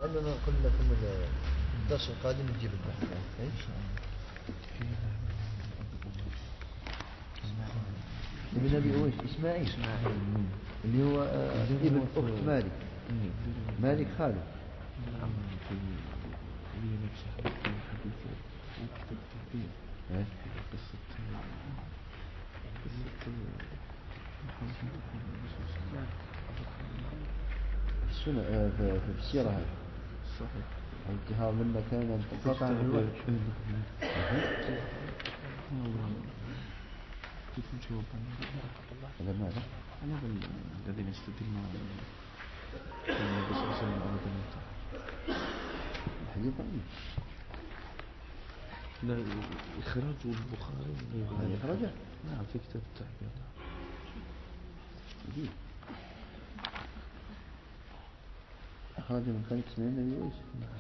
أننا قلنا لكم الدرس القادم نجيب البحث إن شاء الله. ابن أبي أويس إسماعيل اللي هو ابن أخت مالك. مالك خاله. في السيرة هذه صحيح. الانتهار من مكان انقطع عن الوجه. هذا ماذا؟ هذا الذين يستدلون النبي صلى الله عليه وسلم الحديث ضعيف. لا إخراج البخاري هذا إخراجه؟ نعم في كتاب التعبير. أخرج من خلق اسمين النبي أويس.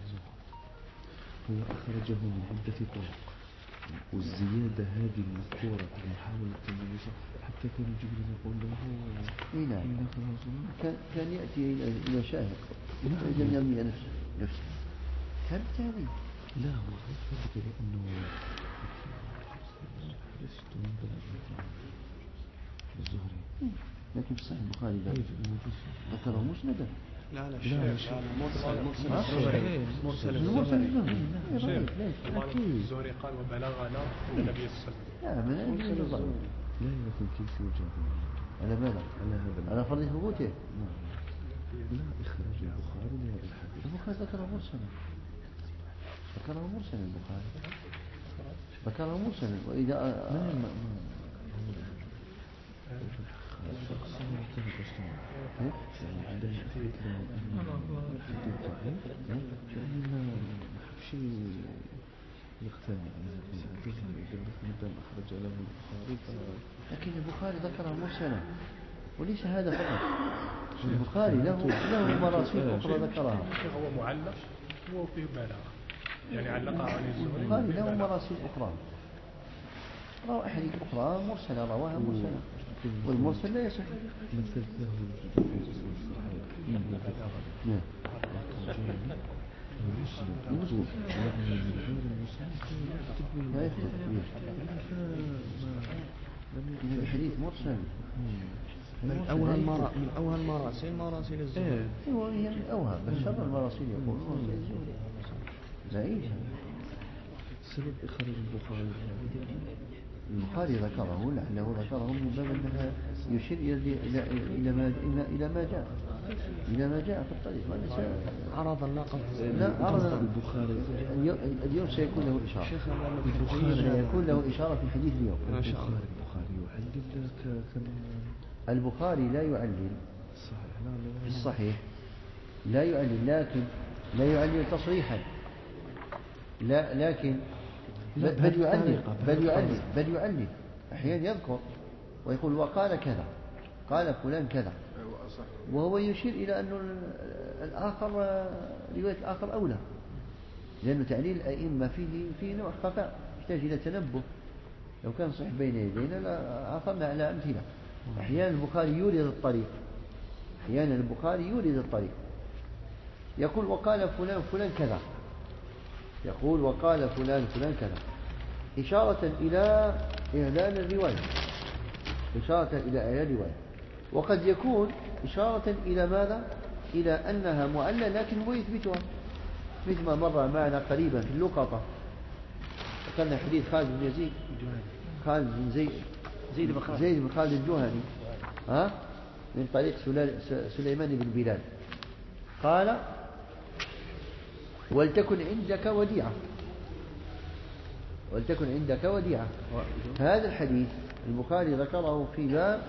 هو أخرجه من عدة طرق، والزيادة هذه المذكورة في محاولة النبي حتى كان جبريل يقول له نعم كان يأتي إلى شاهد لم يرمي نفسه كان تالي. لا هو ذلك لأنه لست من بلد الزهري، لكن في صحيح البخاري ذكره مسندا. لا مرسل الزهري قال وبلغنا أن النبي صلى الله عليه وسلم. لا يمكن كيف يوجد على ماذا؟ على فرض ثبوته. لا إخراج البخاري لهذا الحديث. البخاري ذكره مرسلا البخاري ذكره مرسلا. وإذا لكن البخاري ذكره مرسلا وليس هذا فقط. البخاري له مراسيل أخرى ذكرها. هو معلق هو فيه بلاغة يعني علقها عن الزهري. البخاري له مراسيل أخرى، روى أحاديث أخرى مرسلة رواها مرسلة، والمرسل لا يصح. مثل الحديث مرسل من أوهى مراسيل الزهري. هو هي من أوهى بس شر المراسيل يقول زعيم. سبب إخراج البخاري ذكره لعله ذكره من باب أنها يشير إلى ما جاء في الطريق. عرض اللقب. لا عرض البخاري اليوم سيكون له إشارة. سيكون له إشارة في الحديث اليوم. البخاري لا يعلل في الصحيح، لا يعلل، لكن لا يعلل تصريحا، لا لكن بل يعلل أحيانا يذكر ويقول وقال كذا، قال فلان كذا، وهو يشير إلى أن الآخر رواية الآخر أولى، لأن تعليل الأئمة فيه نوع خفاء يحتاج إلى تنبه. لو كان صحيح بين يدينا لعثرنا على أمثلة. أحيانا البخاري يورد الطريق، يقول وقال فلان كذا، يقول وقال فلان كذا، إشارة إلى إعلان الرواية، وقد يكون إشارة إلى ماذا؟ إلى أنها معلة لكن هو يثبتها، مثل ما مر معنا قريبا في اللقطة، كان حديث خالد بن زيد بن خالد الجهني من طريق سليمان بن بلال قال ولتكن عندك وديعة. هذا الحديث البخاري ذكره في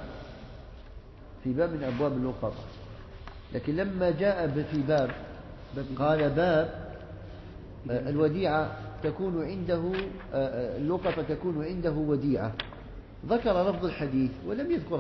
باب من أبواب اللقطة، لكن لما جاء في باب قال باب الوديعة تكون عنده، اللقطة تكون عنده وديعة، ذكر لفظ الحديث ولم يذكر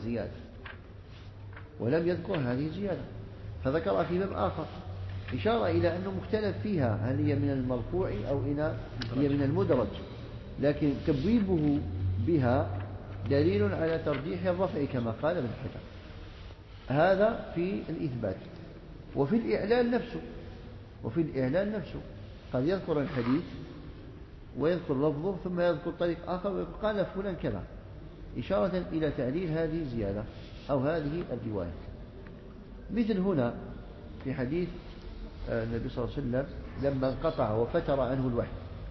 هذه الزيادة، فذكرها في باب آخر، إشارة إلى أنه مختلف فيها هل هي من المرفوع أو هي من المدرج، لكن تبويبه بها دليل على ترجيح الرفع كما قال ابن حجر. هذا في الإثبات. وفي الإعلان نفسه وفي الإعلان نفسه قد يذكر الحديث ويذكر لفظه ثم يذكر طريق آخر ويقول قال فلان كذا، إشارة إلى تعليل هذه الزيادة أو هذه الرواية. مثل هنا في حديث النبي صلى الله عليه وسلم لما انقطع وفتر عنه الوحي،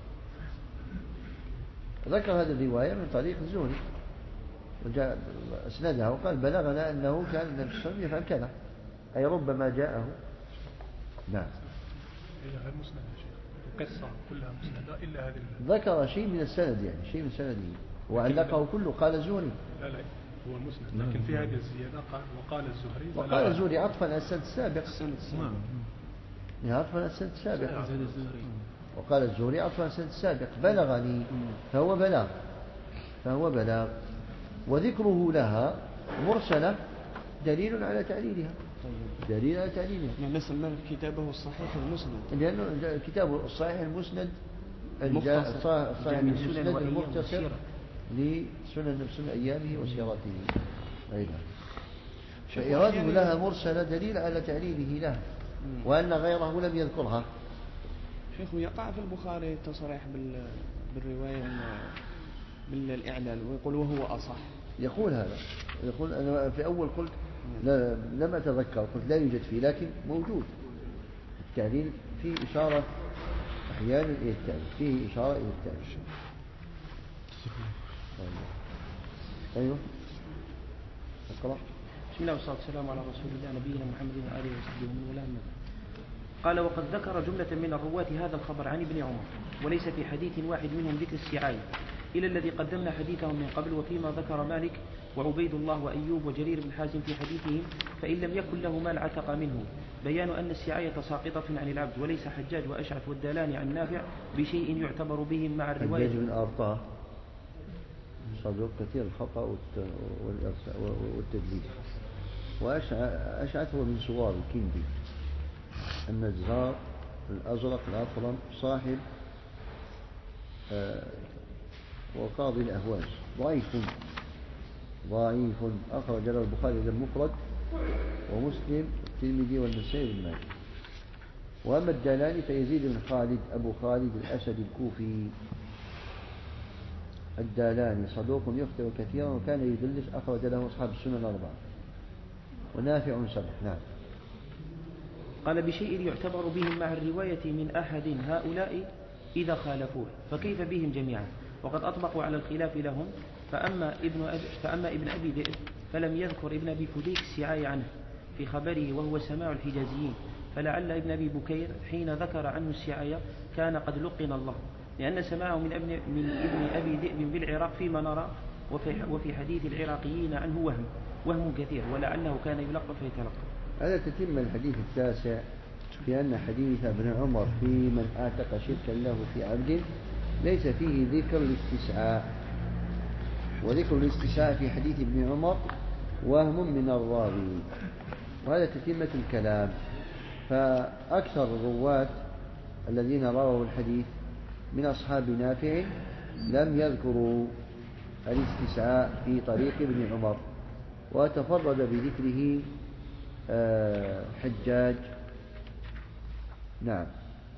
ذكر هذه الرواية من طريق الزهري وجاء أسندها وقال بلغنا أنه كان النبي صلى الله عليه وسلم يفعل كذا، أي ربما جاءه. نعم. هي غير مسندة يا شيخ، القصة كلها مسندة إلا هذه ذكر شيء من السند، يعني شيء من سنده وعلقه كله قال الزهري. لا هو مسند، لكن في هذه الزيادة قال وقال الزهري. وقال الزهري عطفا على السند السابق. عطفا على السند السابق. وقال الزهري عطفا على السند السابق بلغني، فهو بلاغ. وذكره لها مرسلة دليل على تعليلها. يعني سمى كتابه الصحيح المسند، لأنه كتابه الصحيح المسند الصحيح المسند المختصر لسنن أيامه وسيرته أيضا. فإراده لها مرسلة دليل على تعليله له، وأن غيره لم يذكرها. شيخ يقع في البخاري التصريح بالرواية بالإعلال ويقول وهو أصح، يقول هذا، يقول أنا في أول قلت لم أتذكر، قلت لا يوجد فيه، لكن موجود التعليل فيه إشارة أحيانا إلى التعليل، فيه إشارة إلى التعليل. أيوه اقرأ. بسم الله والصلاة والسلام على رسول الله نبينا محمد وآله وصحبه ومن والاه. قال وقد ذكر جملة من الرواة هذا الخبر عن ابن عمر، وليس في حديث واحد منهم ذكر السعاية إلى الذي قدمنا حديثهم من قبل. وفيما ذكر مالك وعبيد الله وأيوب وجرير بن حازم في حديثهم فإن لم يكن له مال عتق منه، بيان أن السعاية ساقطة عن العبد. وليس حجاج وأشعث والدالان عن نافع بشيء يعتبر بهم مع الرواية. حجاج بن أرطاه صدوق كثير الخطأ والتدليس. وأشعث هو من صغار الكندي النزار الأزرق الأطرم صاحب وقاضي الأهواز، ضعيف أخرج له البخاري المفرد ومسلم الترمذي والنسائي بن ماجه. وأما الدلالي فيزيد بن خالد أبو خالد الأسد الكوفي الدالاني صدوق يخطئ كثيرا وكان يدلس، أخرج له أصحاب السنن الأربعة. ونافع صدق. نعم. قال بشيء يعتبر بهم مع الرواية من أحد هؤلاء إذا خالفوه، فكيف بهم جميعا؟ وقد أطبقوا على الخلاف لهم. فأما ابن أبي ذئب فلم يذكر ابن أبي فديك السعاية عنه في خبره وهو سماع الحجازيين، فلعل ابن أبي بكير حين ذكر عنه السعاية كان قد لقن الله، لأن سماعه من ابن أبي ذئب بالعراق فيما نرى، وفي حديث العراقيين عنه وهم كثير، ولعله كان يلقى فيتلقى. هذا تتم الحديث التاسع في أن حديث ابن عمر في من آتق شركا له في عبد ليس فيه ذكر الاستسعاء، وذكر الاستسعاء في حديث ابن عمر وهم من الراوي، وهذا تتمة الكلام. فأكثر الرواة الذين رووا الحديث من أصحاب نافع لم يذكروا الاستسعاء في طريق ابن عمر، وتفرد بذكره حجاج. نعم.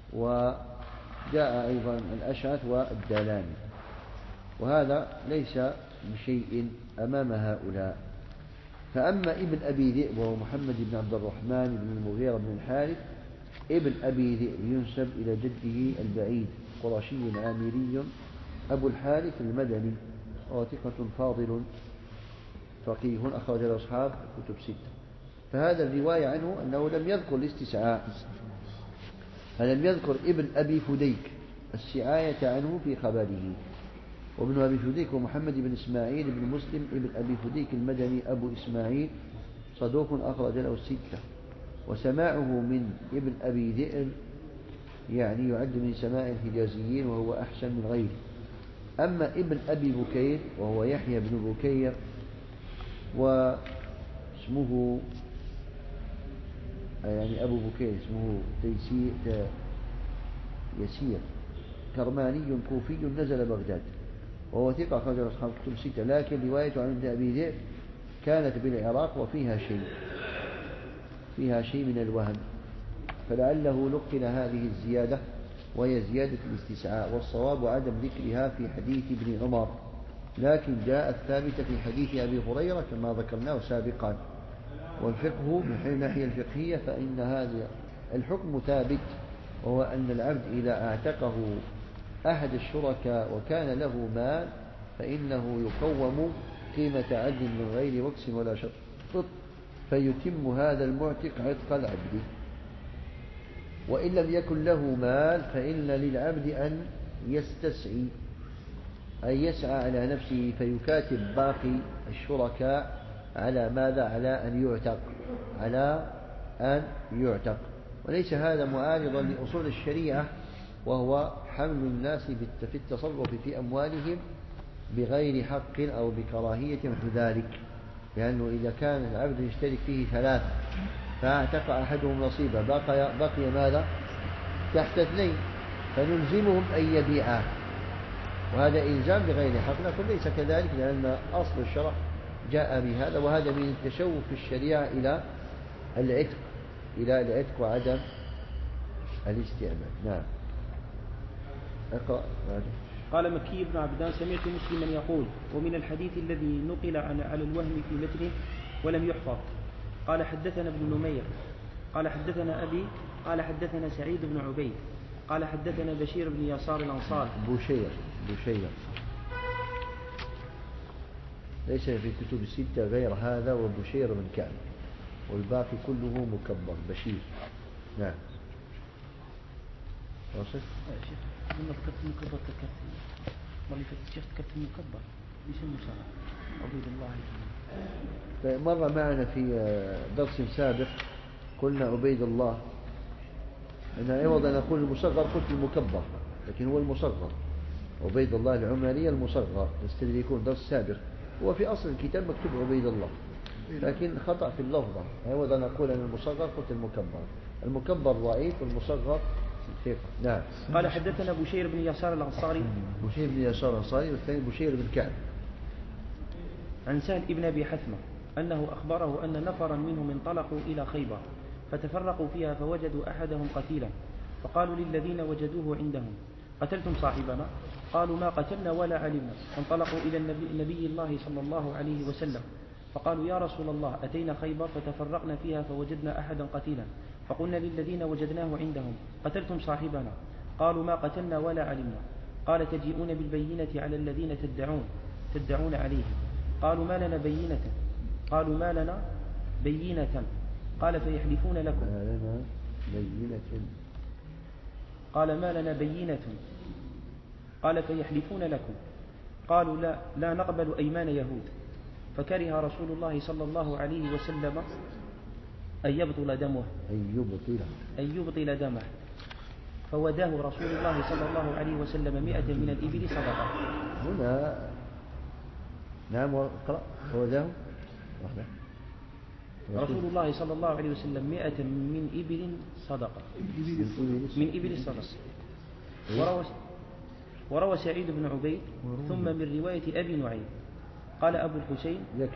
وجاء أيضا الأشعث والدالاني، وهذا ليس بشيء أمام هؤلاء. فأما ابن أبي ذئب وهو محمد بن عبد الرحمن بن المغيرة بن الحارث ابن أبي ذئب ينسب إلى جده البعيد قرشي عامري أبو الحارث المدني، وهو ثقة فاضل فقيه أخرج له أصحاب كتب ستة. فهذا الرواية عنه أنه لم يذكر الاستسعاء، فلم يذكر ابن أبي فديك السعاية عنه في خبره. وابن أبي فديك هو محمد بن إسماعيل بن مسلم ابن أبي فديك المدني أبو إسماعيل صدوق أخرج له الستة. وسماعه من ابن أبي ذئب يعني يعد من سماع الحجازيين وهو أحسن من غيره. أما ابن أبي بكير وهو يحيى بن بكير واسمه يعني أبو بكير اسمه يسير كرماني كوفي نزل بغداد، وهو ثقة أخرج أصحاب كتب ستة، لكن رواية عن ابن أبي ذئب كانت بالعراق وفيها شيء من الوهم. فلعله لقن هذه الزيادة وهي زيادة الاستسعاء، والصواب عدم ذكرها في حديث ابن عمر، لكن جاءت ثابتة في حديث أبي هريرة كما ذكرناه سابقا. والفقه من حيث الناحية الفقهية فإن هذا الحكم ثابت، وهو أن العبد إذا اعتقه أحد الشركاء وكان له مال فإنه يقوم قيمة عدل من غير وكس ولا شطط، فيتم هذا المعتق عتق العبد. وإن لم يكن له مال فإن للعبد أن يستسعي، أي يسعى على نفسه فيكاتب باقي الشركاء على ماذا؟ على أن يعتق. وليس هذا معارضا لأصول الشريعة، وهو حمل الناس في التصرف في أموالهم بغير حق أو بكراهية مثل ذلك، لأنه إذا كان العبد يشترك فيه 3 فاعتق أحدهم نصيبه بقي ماذا؟ تحت 2، فنلزمهم أن يبيعاه، وهذا إلزام بغير حق. لكن ليس كذلك، لأن أصل الشرع جاء بهذا، وهذا من التشوف في الشريعة إلى العتق وعدم الاستعمال. نعم. اقرأ. قال مكي بن عبدان: سمعت مسلما يقول: ومن الحديث الذي نقل على الوهم في متنه ولم يحفظ. قال حدثنا ابن نمير قال حدثنا أبي قال حدثنا سعيد بن عبيد قال حدثنا بشير بن يسار الأنصاري. بشير ليس في كتب الستة غير هذا وبشير بن كعب، والباقي كله مكبر بشير. نعم. واصل؟ شيخ لما ذكرت المكبر ذكرت والله الشيخ ذكرت المكبر ليش المصغر عبيد الله. مر معنا في درس سابق قلنا عبيد الله، أنا عوض أن أقول المصغر قلت المكبر، لكن هو المصغر. عبيد الله العمري المصغر، يستدركون درس سابق، هو في أصل الكتاب مكتوب عبيد الله، لكن خطأ في اللفظة. عوض أن أقول أن المصغر قلت المكبر ضعيف والمصغر ثقة. نعم. قال حدثنا بشير بن يسار الأنصاري. بشير بن يسار الأنصاري، والثاني بشير بن كعب. عن سهل ابن أبي حثمة أنه أخبره أن نفرا منهم انطلقوا إلى خيبر فتفرقوا فيها فوجدوا أحدهم قتيلا، فقالوا للذين وجدوه عندهم: قتلتم صاحبنا؟ قالوا: ما قتلنا ولا علمنا. فانطلقوا إلى النبي الله صلى الله عليه وسلم فقالوا: يا رسول الله، أتينا خيبر فتفرقنا فيها فوجدنا أحدا قتيلا، فقلنا للذين وجدناه عندهم: قتلتم صاحبنا؟ قالوا: ما قتلنا ولا علمنا. قال: تجيئون بالبينة على الذين تدعون عليهم. قالوا: ما لنا بينة. قالوا: ما لنا بينة. قال: فيحلفون لكم. قال: ما لنا بينة. قال: فيحلفون لكم. قالوا: لا نقبل أيمان يهود. فكره رسول الله صلى الله عليه وسلم أن يبطل دمه فوداه رسول الله صلى الله عليه وسلم 100 من الإبل صدقة. هنا نعم. وقرأ فوداه رسول الله صلى الله عليه وسلم 100 من إبل صدقة. من إبل صدقة. وروى سعيد بن عبيد ثم من رواية أبي نعيم قال أبو الحسين: يكفي.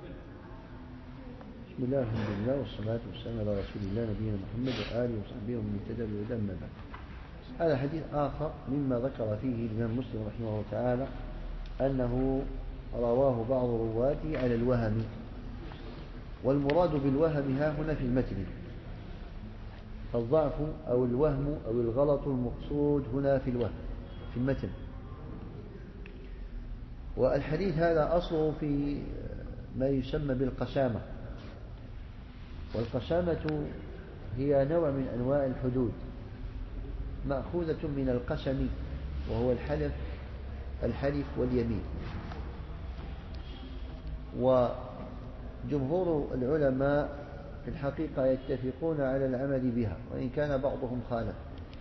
بسم الله الحمد لله والصلاة والسلام على رسول الله نبينا محمد وآله وصحبه ومن اهتدى بهداه أما بعد. هذا حديث آخر مما ذكر فيه الإمام مسلم رحمه الله تعالى أنه رواه بعض رواته على الوهم، والمراد بالوهم ها هنا في المتن، فالضعف أو الوهم أو الغلط المقصود هنا في الوهم في المتن. والحديث هذا أصله في ما يسمى بالقسامة، والقسامة هي نوع من أنواع الحدود مأخوذة من القسم، وهو الحلف واليمين. وجمهور العلماء في الحقيقة يتفقون على العمل بها، وإن كان بعضهم خالف،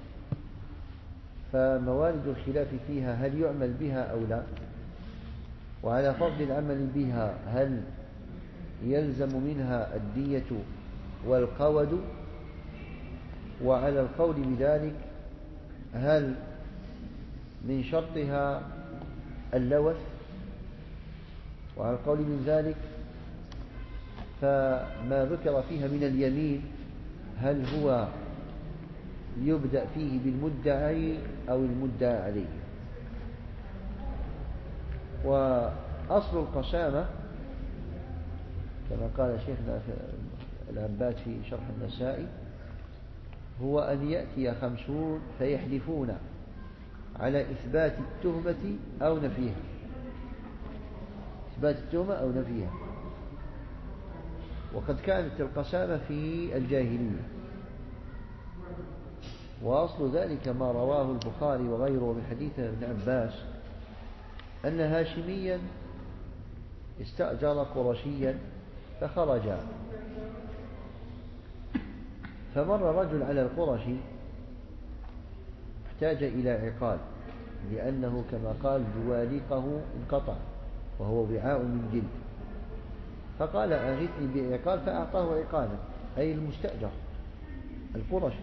فموارد الخلاف فيها هل يعمل بها أو لا، وعلى فرض العمل بها هل يلزم منها الدية والقود، وعلى القول بذلك هل من شرطها اللوث، وعلى القول من ذلك فما ذكر فيها من اليمين هل هو يبدأ فيه بالمدعي أو المدعى عليه. وأصل القسامة كما قال شيخنا العباد في شرح النسائي هو أن يأتي 50 فيحلفون على إثبات التهمة أو نفيها، إثبات التهمة أو نفيها. وقد كانت القسامة في الجاهلية، وأصل ذلك ما رواه البخاري وغيره من حديث ابن عباس أن هاشميا استأجر قرشيا فخرج، فمر رجل على القرشي احتاج إلى عقال لأنه كما قال جواليقه انقطع وهو وعاء من جلد، فقال أغثني بعقال فأعطاه عقالا أي المستأجر القرشي.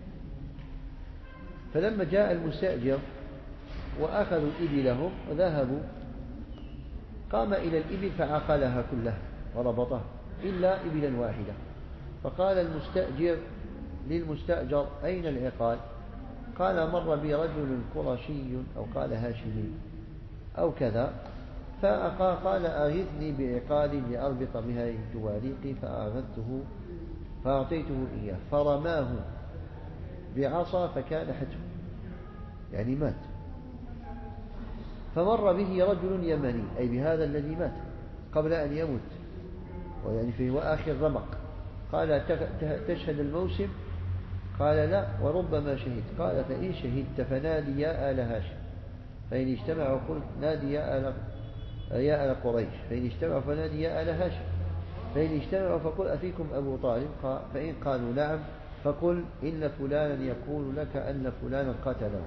فلما جاء المستأجر وأخذوا إبلهم وذهبوا قام إلى الإبل فعقلها كلها وربطها إلا إبلا واحدة، فقال المستأجر للمستأجر أين العقال؟ قال مر بي رجل قرشي أو قال هاشمي أو كذا فقال أغثني بعقال لأربط بها جواليقي فأغثته فأعطيته إياه فرماه بعصا فكان حتفه يعني مات. فمر به رجل يمني أي بهذا الذي مات قبل أن يموت ويعني فيه آخر رمق، قال تشهد الموسم؟ قال لا وربما شهد. قال فإن شهدت فنادي يا آل هاشم، فإن اجتمعوا قلت نادي يا آل قريش، فإن اجتمعوا فنادي يا آل هاشم، فإن اجتمعوا فقل أفيكم أبو طالب، فإن قالوا نعم فقل إن فلانا يقول لك أن فلانا قتله.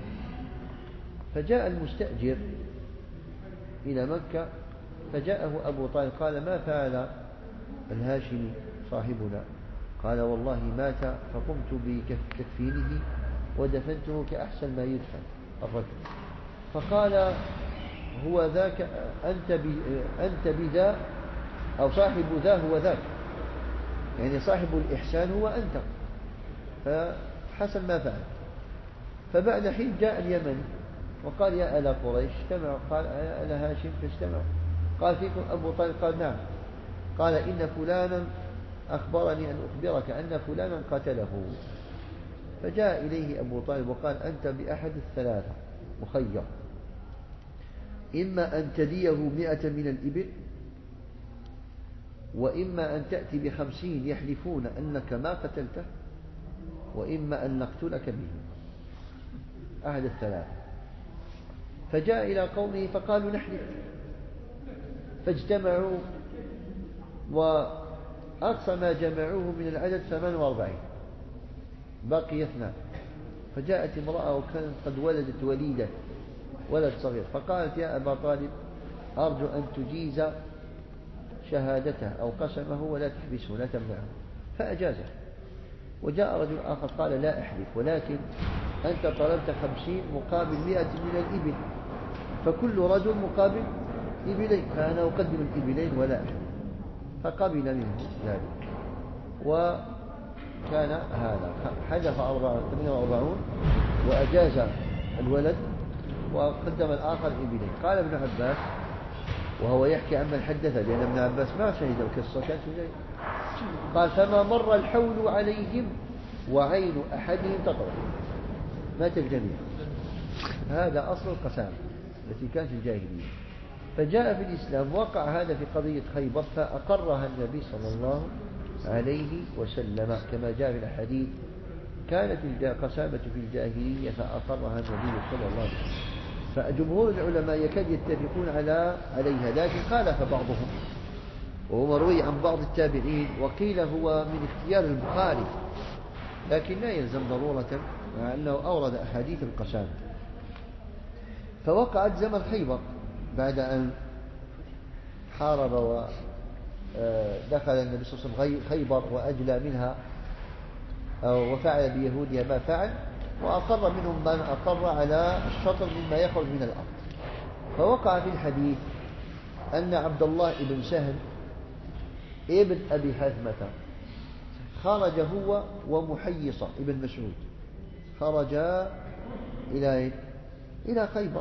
فجاء المستأجر إلى مكة فجاءه أبو طالب قال ما فعل الهاشمي صاحبنا؟ قال والله مات فقمت بتكفينه ودفنته كأحسن ما يدفن الرجل. فقال هو ذاك أنت بذا أو صاحب ذا هو ذاك، يعني صاحب الإحسان هو أنت. فحسن ما فعل. فبعد حين جاء اليمن وقال يا آل قريش اجتمعوا، قال يا آل هاشم فاجتمعوا، قال فيكم أبو طالب؟ قال نعم. قال إن فلانا أخبرني أن أخبرك أن فلانا قتله. فجاء إليه أبو طالب وقال أنت بأحد الثلاثة مخير، إما أن تديه 100 من الإبل، وإما أن تأتي ب50 يحلفون أنك ما قتلته، وإما أن نقتلك به، أحد الثلاثة. فجاء إلى قومه فقالوا نحلف، فاجتمعوا وأقصى ما جمعوه من العدد 48، بقي 2. فجاءت امرأة وكانت قد ولدت وليدة ولد صغير، فقالت يا أبا طالب أرجو أن تجيز شهادته أو قسمه ولا تحبسه لا تمنعه، فأجازه. وجاء رجل آخر قال لا أحلف، ولكن أنت طلبت 50 مقابل 100 من الإبل، فكل رجل مقابل إبلين، فأنا أقدم الإبلين ولا أحلف. فقبل منه ذلك، وكان هذا حذف 48 وأجاز الولد وقدم الآخر إبلين. قال ابن عباس وهو يحكي عمن حدث، لأن ابن عباس ما شهد القصة كان شهد، قال فما مر الحول عليهم وعين أحدهم تطرح، مات الجميع. هذا أصل القسامة التي كانت في الجاهلية. فجاء في الإسلام وقع هذا في قضية خيبر فأقرها النبي صلى الله عليه وسلم كما جاء في الحديث كانت القسامة في الجاهلية فأقرها النبي صلى الله عليه وسلم. فجمهور العلماء يكاد يتفقون عليها، لكن خالف بعضهم، وهو مروي عن بعض التابعين، وقيل هو من اختيار البخاري، لكن لا يلزم ضرورة مع أنه أورد أحاديث القسامة. فوقعت زمن خيبر بعد أن حارب ودخل النبي صلى الله عليه وسلم خيبر وأجلى منها وفعل بيهودها ما فعل، وأقر منهم من أقر على الشطر مما يخرج من الأرض. فوقع في الحديث أن عبد الله بن سهل ابن أبي حثمة خرج هو ومحيصة ابن مسعود خرجا إلى خيبر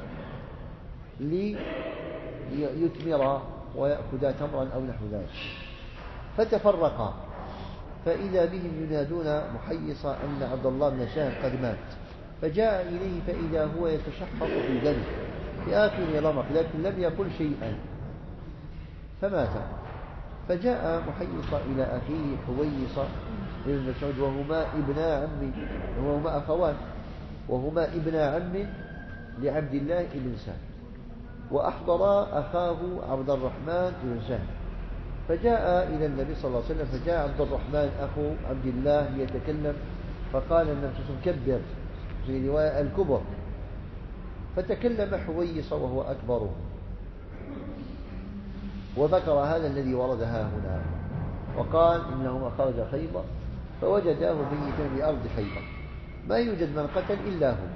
ليثمرا ويأخذا تمرا أو نحو ذلك، فتفرقا، فإذا بهم ينادون محيصا أن عبد الله بن سهل قد مات، فجاء إليه فإذا هو يتشحط في دمه في آخر رمق، لكن لم يقل شيئا فمات. فجاء محيصا إلى أخيه حويصة بن مسعود وهما أخوان، وهما ابنا عم لعبد الله بن سهل، وأحضرا أخاه عبد الرحمن بن سهل، فجاء إلى النبي صلى الله عليه وسلم، فجاء عبد الرحمن أخو عبد الله يتكلم، فقال النبي صلى الله عليه وسلم كبر، في رواية الكبر، فتكلم حويصة وهو أكبره، وذكر هذا الذي وردها هنا، وقال إنهما خرج خيبر فوجداه ميتا بأرض خيبر، ما يوجد من قتل إلا هو.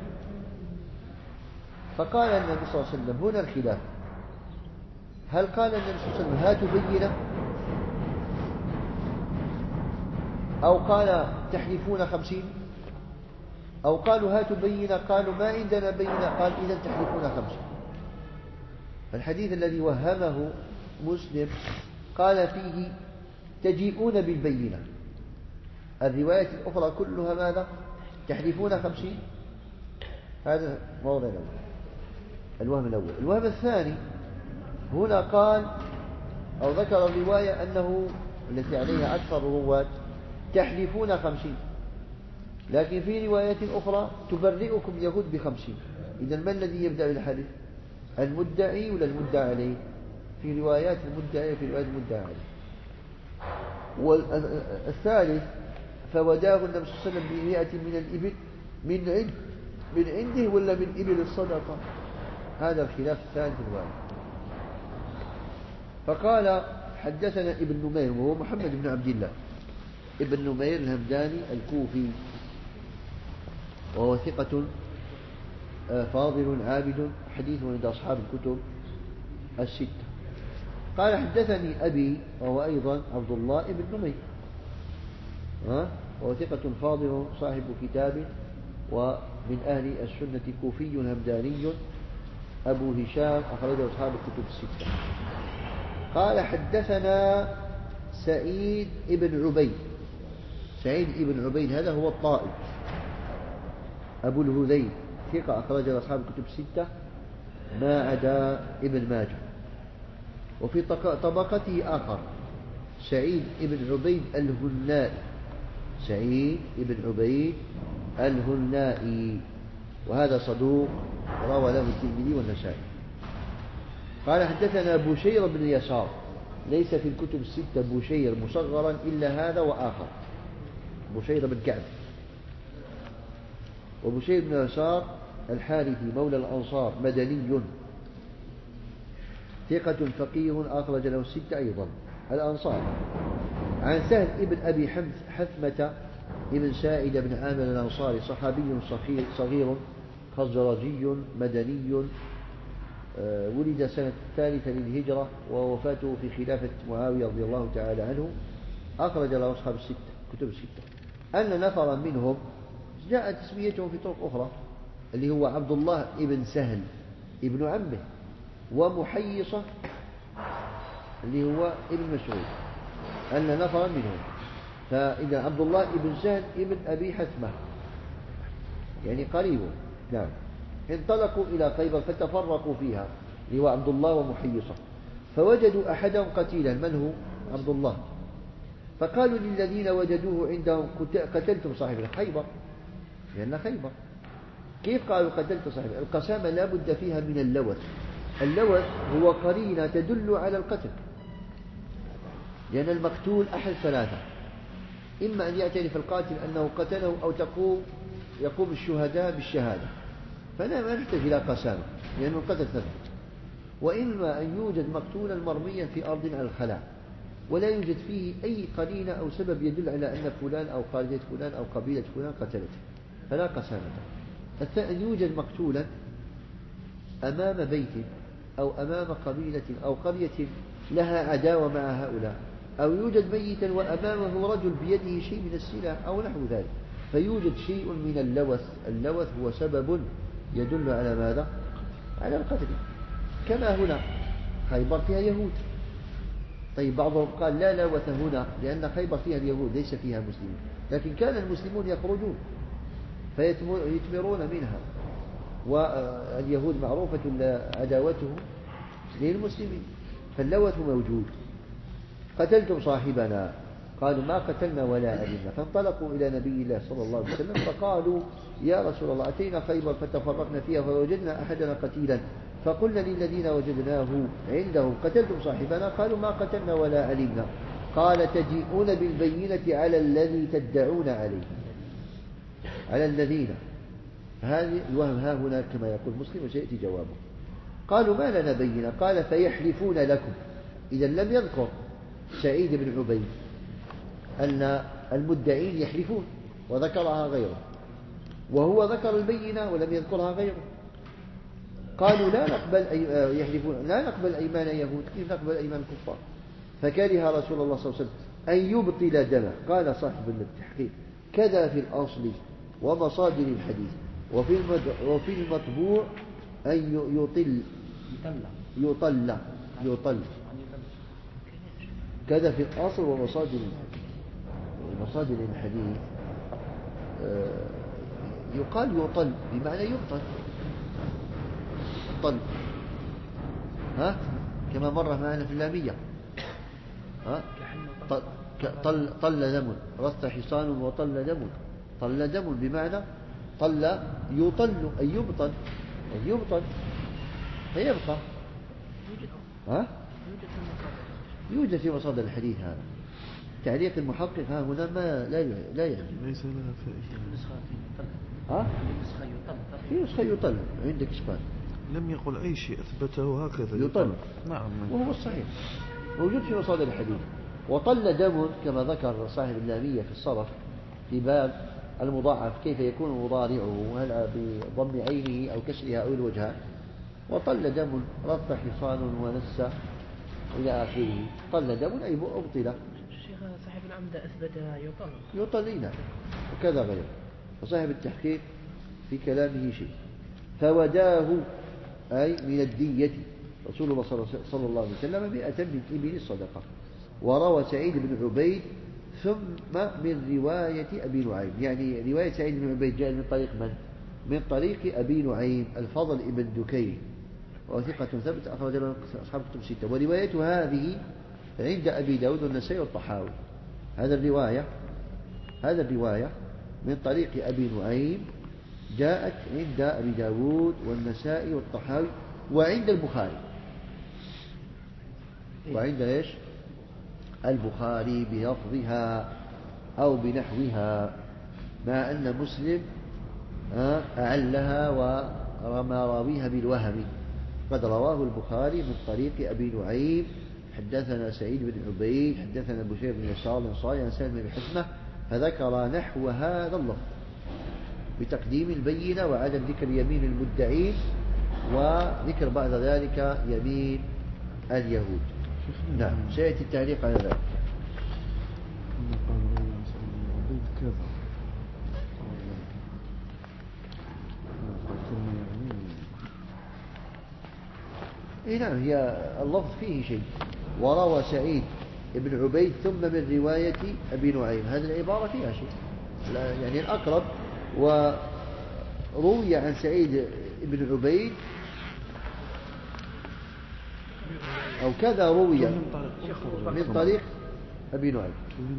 فقال النبي صلى الله عليه وسلم هنا الخلاف، هل قال النبي صلى الله عليه وسلم هاتوا بينة، أو قال تحلفون 50، أو قالوا هاتوا بينة، قالوا ما عندنا بينة، قال إذا تحلفون 50. الحديث الذي وهمه مسلم قال فيه تجيئون بالبينة، الرواية الأخرى كلها ماذا؟ تحلفون 50. هذا موضع الأول، الوهم الأول. الوهم الثاني هنا قال أو ذكر الرواية أنه التي عليها أكثر الرواة تحلفون 50، لكن في رواية أخرى تبرئكم يهود ب50. إذا ما الذي يبدأ بالحلف؟ المدعي ولا المدعى عليه؟ في روايات المدعي وفي روايات المدعى عليه. والثالث فوداه النبي صلى الله عليه وسلم ب100 من الإبل من عنده ولا من إبل الصدقة؟ هذا الخلاف الثالث في الرواية. فقال حدثنا ابن نمير وهو محمد بن عبد الله ابن نمير الهمداني الكوفي، وهو ثقة فاضل عابد، حديثه عند أصحاب الكتب الستة. قال حدثني أبي وهو أيضا عبد الله ابن نمير، وهو ثقة فاضل صاحب كتاب ومن أهل السنة كوفي همداني أبو هشام، أخرجه أصحاب الكتب الستة. قال حدثنا سعيد ابن عبيد. سعيد ابن عبيد هذا هو الطائي أبو الهذيل، ثقة أخرج أصحاب الكتب الستة ما عدا ابن ماجه. وفي طبقته آخر سعيد ابن عبيد الهنائي، سعيد ابن عبيد الهنائي، وهذا صدوق روى له الترمذي والنسائي. قال حدثنا بشير بن يسار، ليس في الكتب الستة بشير مصغرا إلا هذا وآخر، بشير بن كعب. وبشير بن يسار الحارثي مولى الأنصار مدني، ثقة فقيه أخرج له الستة أيضا الأنصار. عن سهل ابن أبي حثمة ابن سائد بن عامر الأنصاري، صحابي صغير خزرجي مدني، ولد سنة 3 للهجرة، ووفاته في خلافة معاوية رضي الله تعالى عنه، أخرج له أصحاب كتب الستة. أن نفرا منهم جاء تسميته في طرق أخرى، اللي هو عبد الله ابن سهل ابن عمه، ومحيصة اللي هو ابن مسعود، أن نفرا منهم. فإذا عبد الله ابن سهل ابن أبي حثمة يعني قريبه، نعم، انطلقوا إلى خيبر فتفرقوا فيها، اللي هو عبد الله ومحيصة، فوجدوا أحدهم قتيلا، من هو؟ عبد الله. فقالوا للذين وجدوه عندهم قتلتم صاحب خيبر، لأن خيبر. كيف قالوا قتلت صاحب؟ القسامة لا بد فيها من اللوث. اللوث هو قرينة تدل على القتل، لأن المقتول أحد ثلاثة: إما أن يعترف القاتل أنه قتله، أو يقوم الشهداء بالشهادة، فلا ما نحتاج إلى قسامة لأن القتل ثبت. وإما أن يوجد مقتولا مرميا في أرض على الخلاء ولا يوجد فيه أي قرينة أو سبب يدل على أن فلان أو قرية فلان أو قبيلة فلان قتلته، فلا قسامة. أن يوجد مقتولا أمام بيت أو أمام قبيلة أو قرية لها عداوة مع هؤلاء، أو يوجد ميتا وأمامه رجل بيده شيء من السلاح أو نحو ذلك، فيوجد شيء من اللوث. اللوث هو سبب يدل على ماذا؟ على القتل. كما هنا خيبر فيها يهود. طيب بعضهم قال لا لوث هنا لأن خيبر فيها اليهود ليس فيها مسلمون، لكن كان المسلمون يخرجون فيتمرون منها، واليهود معروفة عداوتهم للمسلمين، فاللوث موجود. قتلتم صاحبنا، قالوا ما قتلنا ولا علمنا. فانطلقوا إلى نبي الله صلى الله عليه وسلم فقالوا يا رسول الله أتينا خيبر فتفرقنا فيها فوجدنا أحدنا قتيلا، فقلنا للذين وجدناه عندهم قتلتم صاحبنا، قالوا ما قتلنا ولا علمنا. قال تجيئون بالبينة على الذي تدعون عليه، على الذين، هذه الوهم ها هنا كما يقول مسلم وسيأتي جوابه. قالوا ما لنا بينة، قال فيحلفون لكم. إذا لم يذكر سعيد بن عبيد أن المدعين يحلفون وذكرها غيره، وهو ذكر البينة ولم يذكرها غيره. قالوا لا نقبل يحلفون لا نقبل أيمان يهود، كيف نقبل أيمان كفار؟ فكره رسول الله صلى الله عليه وسلم أن يبطل دمه. قال صاحب التحقيق كذا في الأصل ومصادر الحديث وفي المطبوع أن يطل كذا في الأصل ومصادر الحديث. يقال يطل بمعنى يبطل طل، ها كما مر معنا في اللامية، ها طل دم، رث حصان وطل دم. طل دم بمعنى طل يطل أي يبطل فيبقى. ها يوجد في مصادر الحديث هذا. تعليق المحقق ها هنا ما لا يجوز، ليس لها فائدة. ها في نسخة يطل عندك إشكال. لم يقل أي شيء أثبته هكذا يطل. نعم وهو الصحيح موجود في مصادر الحديث. وطل دم كما ذكر صاحب اللامية في الصرف في باب المضاعف كيف يكون مضارعه، هل بضم عينه أو كسرها أو الوجهان. وطل دم رث حصان ونس إلى آخره. طل دم أي أبطل. الشيخ صاحب العمدة أثبت يطلين وكذا غيره. وصاحب التحقيق في كلامه شيء. فوداه أي من الدية رسول الله صلى الله عليه وسلم 100 من إبل الصدقة. وروى سعيد بن عبيد ثم من رواية أبي نعيم، يعني رواية سعيد بن عبيد جاء من طريق من؟ من طريق أبي نعيم الفضل ابن دكين وثقة ثبت أخرج له أصحاب كتب ستة. ورواية هذه عند أبي داود والنسائي والطحاوي. هذا الرواية من طريق أبي نعيم جاءت عند أبي داود والنسائي والطحاوي وعند البخاري. وعند إيش؟ البخاري بلفظها أو بنحوها، مع أن مسلم أعلها ورمى راويها بالوهم. قد رواه البخاري من طريق أبي نعيم حدثنا سعيد بن عبيد حدثنا بشير بن يسار الأنصاري عن سالم بن حسنة، فذكر نحو هذا اللفظ بتقديم البينة وعدم ذكر يمين المدعين وذكر بعد ذلك يمين اليهود. نعم سيأتي التعليق على ذلك. نعم هي اللفظ فيه شيء. وروى سعيد بن عبيد ثم من رواية أبي نعيم، هذه العبارة فيها شيء يعني الأقرب. وروي عن سعيد بن عبيد أو كذا روي من طريق أبي نعيم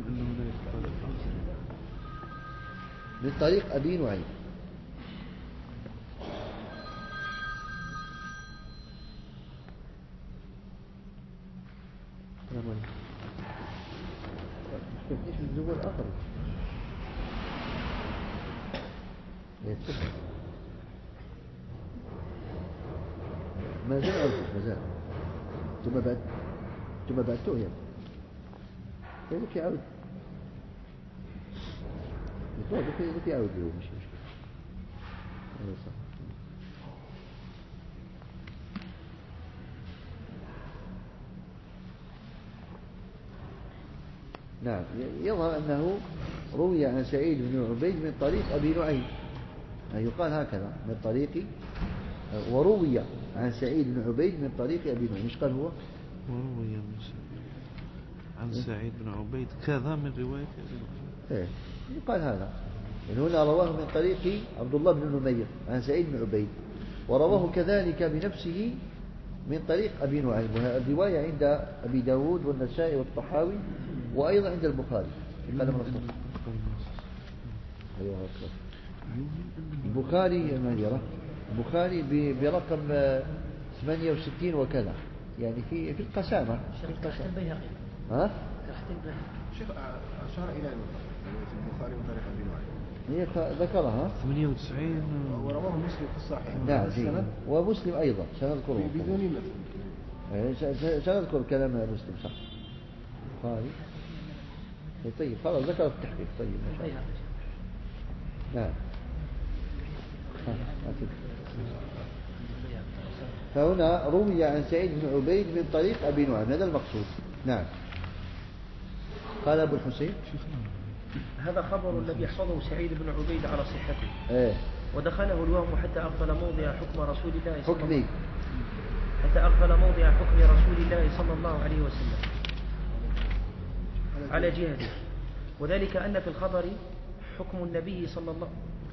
من طريق أبي نعيم. ليش الزبور الآخر ما زال عرفت ما زال ثم بعد تؤيم لذلك يعود لذلك يعود له مش مشكلة. هذا صح. نعم يظهر أنه روي عن سعيد بن عبيد من طريق أبي نعيم، يعني يقال هكذا من طريق، وروي عن سعيد بن عبيد من طريق أبي نعيم. مش قال هو وروي عن سعيد بن عبيد كذا من رواية أبي نعيم. يقال هذا، يعني هنا رواه من طريق عبد الله بن نمير عن سعيد بن عبيد، ورواه كذلك بنفسه من طريق أبي نعيم. الرواية عند أبي داود والنسائي والطحاوي وأيضا عند البخاري في قلم الرسول. البخاري برقم 68 وكذا، يعني في القسامة. ها؟ شيخ أشار إلى البخاري من طريق أبي نعيم، هي ذكرها 98 ورواه مسلم في الصحيح. نعم، ومسلم أيضا سنذكره بدون مثل. سنذكر كلام مسلم صح. طيب خلاص ذكر في التحقيق. طيب ما شاء الله. نعم. فهنا روي عن سعيد بن عبيد من طريق أبي نعيم، هذا المقصود. نعم. قال أبو الحسين هذا خبر الذي يحفظه سعيد بن عبيد على صحته. ودخله الوهم حتى أغفل موضع حكم رسول الله صلى الله عليه وسلم. حتى أغفل موضع حكم رسول الله صلى الله عليه وسلم على جهته، وذلك أن في الخبر حكم النبي صلى الله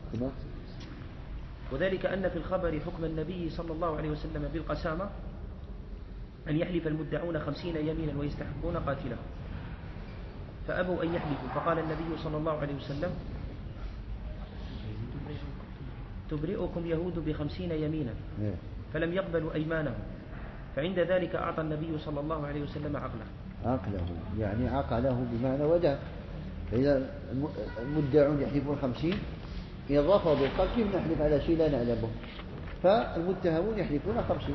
عليه وسلم بالقسامة أن يحلف المدعون 50 يمينا ويستحقون قاتله، فأبوا أن يحلفوا، فقال النبي صلى الله عليه وسلم تبرئكم يهود ب50 يمينا، فلم يقبلوا أيمانهم، فعند ذلك أعطى النبي صلى الله عليه وسلم عقله، يعني عقله بمعنى وداه. فإذا المدعون يحلفون 50، إن رفضوا قال كيف نحلف على شيء لا نعلمه، فالمتهمون يحلفون 50.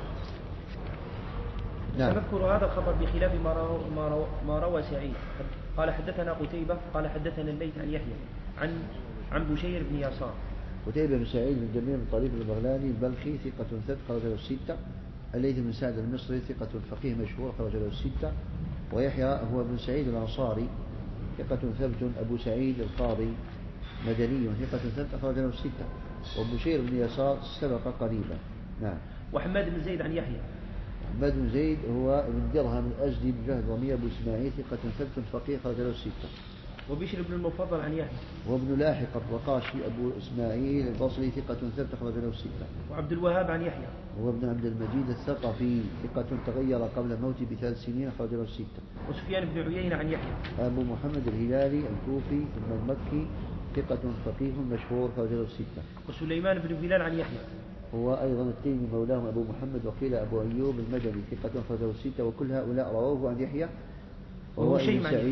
نعم. سنذكر هذا الخبر بخلاف ما روى سعيد. قال حدثنا قتيبة قال حدثنا الليث عن يحيى عن بشير بن يسار. قتيبة بن سعيد بن جميل بن طريف البغلاني البلخي ثقة ثبت خرج له الستة. الليث بن سعد المصري ثقة فقيه مشهور خرج له الستة. ويحيى هو بن سعيد الأنصاري ثقة ثبت أبو سعيد القاضي مدني ثقة ثبت خرج له الستة. وبشير بن يسار سبق قريبا. نعم. وحماد بن زيد عن يحيى. حماد بن زيد هو ابن درهم الأزدي بن جهضمي أبو إسماعيل ثقة ثبت فقيه خرج له الستة. وبشر بن المفضل عن يحيى. وابن لاحق الرقاشي أبو إسماعيل البصري ثقة ثبت خرج له الستة. وعبد الوهاب عن يحيى. هو ابن عبد المجيد الثقفي ثقة تغير قبل موته ب3 سنين خرج له الستة. وسفيان بن عيينة عن يحيى. أبو محمد الهلالي الكوفي ثم المكي ثقة فقيه مشهور خرج له الستة. وسليمان بن بلال عن يحيى. هو أيضا التيمي مولاهم أبو محمد وقيل أبو أيوب المدني ثقة خرج له الستة. وكل هؤلاء رواه عن يحيى وهو شيء